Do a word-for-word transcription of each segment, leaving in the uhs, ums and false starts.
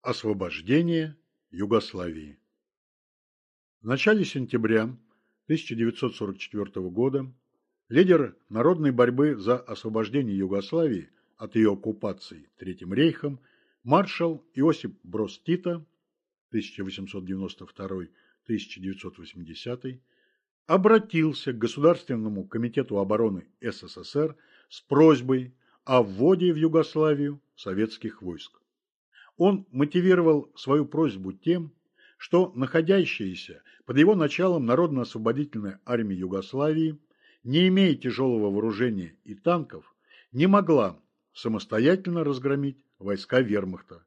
Освобождение Югославии. В начале сентября тысяча девятьсот сорок четвёртого года лидер народной борьбы за освобождение Югославии от ее оккупации Третьим рейхом маршал Иосип Броз Тито тысяча восемьсот девяносто второй — тысяча девятьсот восьмидесятый обратился к Государственному комитету обороны СССР с просьбой о вводе в Югославию советских войск. Он мотивировал свою просьбу тем, что находящаяся под его началом Народно-освободительная армия Югославии, не имея тяжелого вооружения и танков, не могла самостоятельно разгромить войска вермахта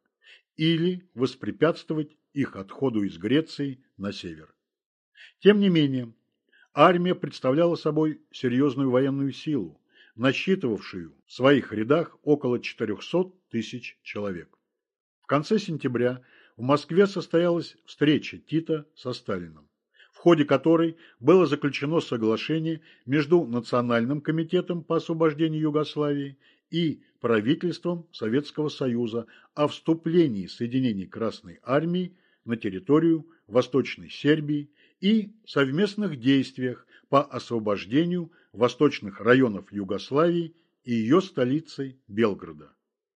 или воспрепятствовать их отходу из Греции на север. Тем не менее, армия представляла собой серьезную военную силу, насчитывавшую в своих рядах около четырехсот тысяч человек. В конце сентября в Москве состоялась встреча Тита со Сталиным, в ходе которой было заключено соглашение между Национальным комитетом по освобождению Югославии и правительством Советского Союза о вступлении соединений Красной Армии на территорию Восточной Сербии и совместных действиях по освобождению восточных районов Югославии и ее столицы Белграда.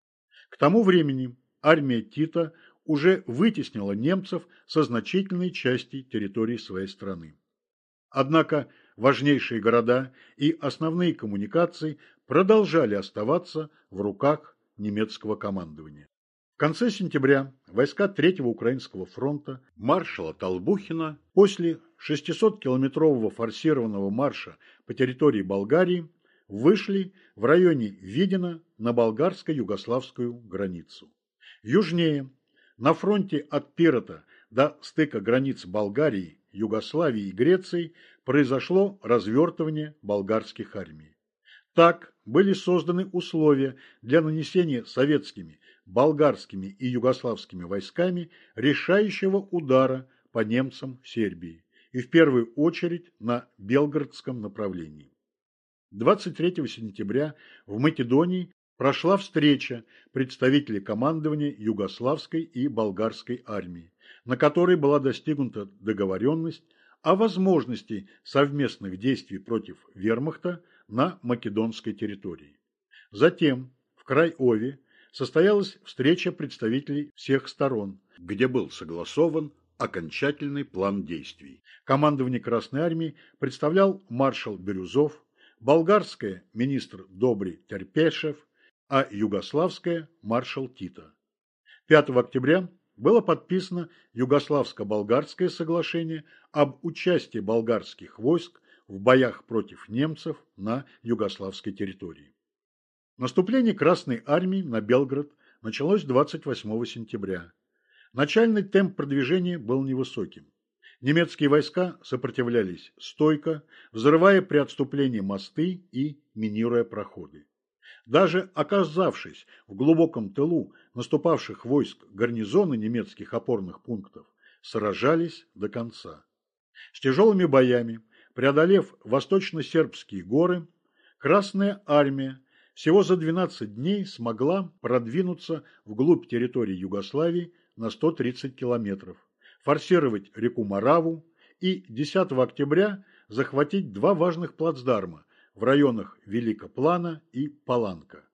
К тому времени армия Тита уже вытеснила немцев со значительной части территории своей страны. Однако важнейшие города и основные коммуникации продолжали оставаться в руках немецкого командования. В конце сентября войска Третьего Украинского фронта маршала Толбухина после шестисоткилометрового форсированного марша по территории Болгарии вышли в районе Видина на болгарско-югославскую границу. Южнее, на фронте от Пирота до стыка границ Болгарии, Югославии и Греции произошло развертывание болгарских армий. Так были созданы условия для нанесения советскими, болгарскими и югославскими войсками решающего удара по немцам в Сербии и в первую очередь на Белградском направлении. двадцать третьего сентября в Македонии прошла встреча представителей командования югославской и болгарской армии, на которой была достигнута договоренность о возможности совместных действий против вермахта на македонской территории. Затем в Крайове состоялась встреча представителей всех сторон, где был согласован окончательный план действий. Командование Красной армии представлял маршал Бирюзов, болгарская министр Добри Терпешев, а югославская маршал Тито. пятого октября было подписано Югославско-болгарское соглашение об участии болгарских войск в боях против немцев на югославской территории. Наступление Красной армии на Белград началось двадцать восьмого сентября. Начальный темп продвижения был невысоким. Немецкие войска сопротивлялись стойко, взрывая при отступлении мосты и минируя проходы. Даже оказавшись в глубоком тылу наступавших войск, гарнизоны немецких опорных пунктов сражались до конца. С тяжелыми боями, преодолев восточно-сербские горы, Красная армия всего за двенадцать дней смогла продвинуться вглубь территории Югославии на сто тридцать километров, форсировать реку Мораву и десятого октября захватить два важных плацдарма в районах Великоплана и Паланка.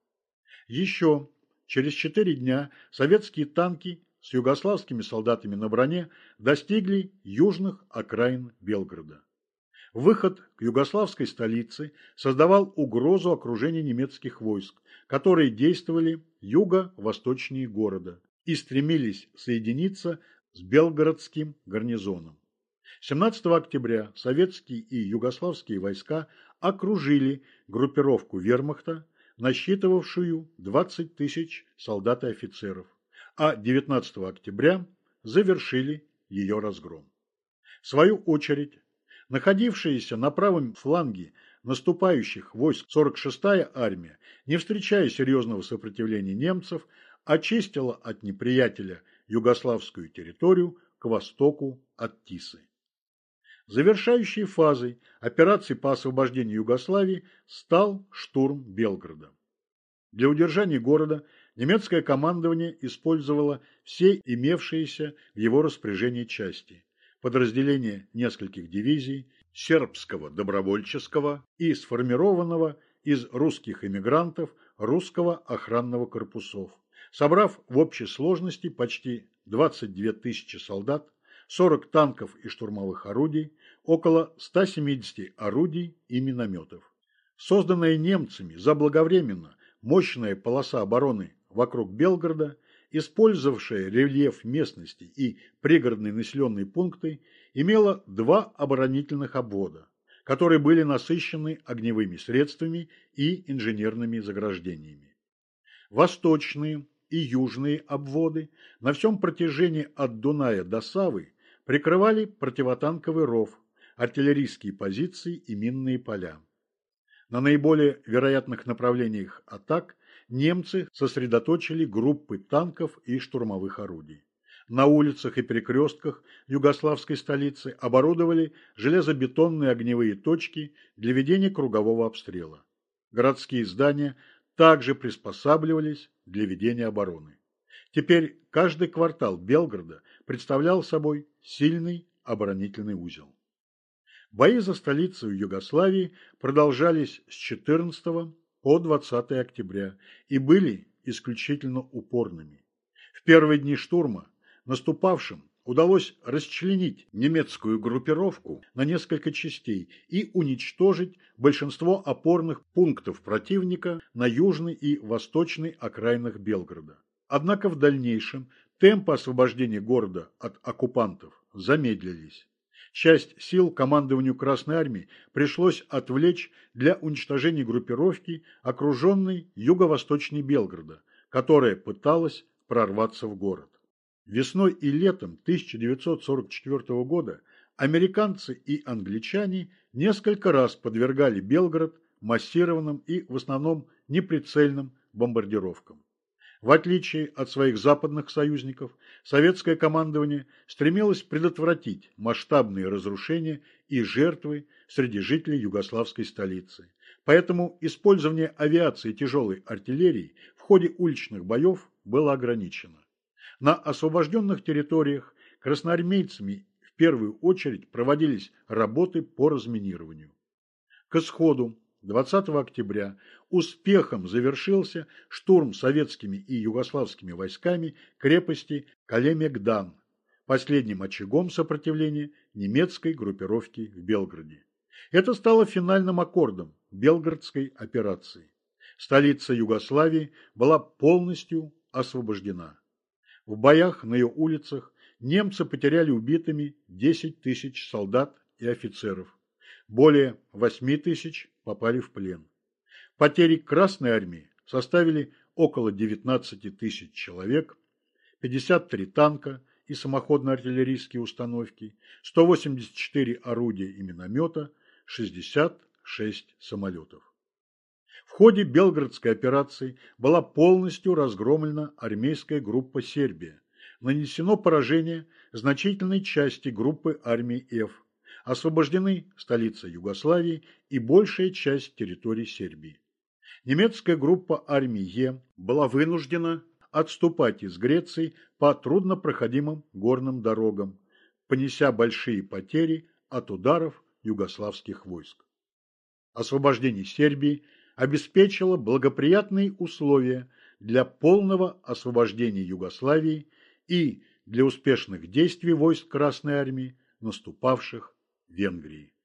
Еще через четыре дня советские танки с югославскими солдатами на броне достигли южных окраин Белграда. Выход к югославской столице создавал угрозу окружения немецких войск, которые действовали юго-восточнее города и стремились соединиться с белгородским гарнизоном. семнадцатого октября советские и югославские войска окружили группировку вермахта, насчитывавшую двадцать тысяч солдат и офицеров, а девятнадцатого октября завершили ее разгром. В свою очередь, находившаяся на правом фланге наступающих войск сорок шестая армия, не встречая серьезного сопротивления немцев, очистила от неприятеля югославскую территорию к востоку от Тисы. Завершающей фазой операции по освобождению Югославии стал штурм Белграда. Для удержания города немецкое командование использовало все имевшиеся в его распоряжении части, подразделения нескольких дивизий, сербского добровольческого и сформированного из русских эмигрантов русского охранного корпусов, собрав в общей сложности почти двадцать две тысячи солдат, сорок танков и штурмовых орудий, около ста семидесяти орудий и минометов. Созданная немцами заблаговременно мощная полоса обороны вокруг Белгорода, использовавшая рельеф местности и пригородные населенные пункты, имела два оборонительных обвода, которые были насыщены огневыми средствами и инженерными заграждениями. Восточные и южные обводы на всем протяжении от Дуная до Савы прикрывали противотанковый ров, артиллерийские позиции и минные поля. На наиболее вероятных направлениях атак немцы сосредоточили группы танков и штурмовых орудий. На улицах и перекрестках югославской столицы оборудовали железобетонные огневые точки для ведения кругового обстрела. Городские здания также приспосабливались для ведения обороны. Теперь каждый квартал Белгорода представлял собой сильный оборонительный узел. Бои за столицу Югославии продолжались с четырнадцатого по двадцатое октября и были исключительно упорными. В первые дни штурма наступавшим удалось расчленить немецкую группировку на несколько частей и уничтожить большинство опорных пунктов противника на южной и восточной окраинах Белгорода. Однако в дальнейшем темпы освобождения города от оккупантов замедлились. Часть сил командованию Красной Армии пришлось отвлечь для уничтожения группировки, окруженной юго-восточней Белгорода, которая пыталась прорваться в город. Весной и летом тысяча девятьсот сорок четвёртого года американцы и англичане несколько раз подвергали Белгород массированным и в основном неприцельным бомбардировкам. В отличие от своих западных союзников, советское командование стремилось предотвратить масштабные разрушения и жертвы среди жителей югославской столицы. Поэтому использование авиации и тяжелой артиллерии в ходе уличных боев было ограничено. На освобожденных территориях красноармейцами в первую очередь проводились работы по разминированию. К исходу двадцатого октября успехом завершился штурм советскими и югославскими войсками крепости Калемегдан, последним очагом сопротивления немецкой группировки в Белгороде. Это стало финальным аккордом Белгородской операции. Столица Югославии была полностью освобождена. В боях на ее улицах немцы потеряли убитыми десять тысяч солдат и офицеров. Более восьми тысяч попали в плен. Потери Красной Армии составили около девятнадцати тысяч человек, пятьдесят три танка и самоходно-артиллерийские установки, сто восемьдесят четыре орудия и миномета, шестьдесят шесть самолетов. В ходе Белгородской операции была полностью разгромлена армейская группа «Сербия», нанесено поражение значительной части группы армии Ф, освобождены столица Югославии и большая часть территории Сербии. Немецкая группа армии Е была вынуждена отступать из Греции по труднопроходимым горным дорогам, понеся большие потери от ударов югославских войск. Освобождение Сербии обеспечило благоприятные условия для полного освобождения Югославии и для успешных действий войск Красной Армии, наступавших в Венгрии.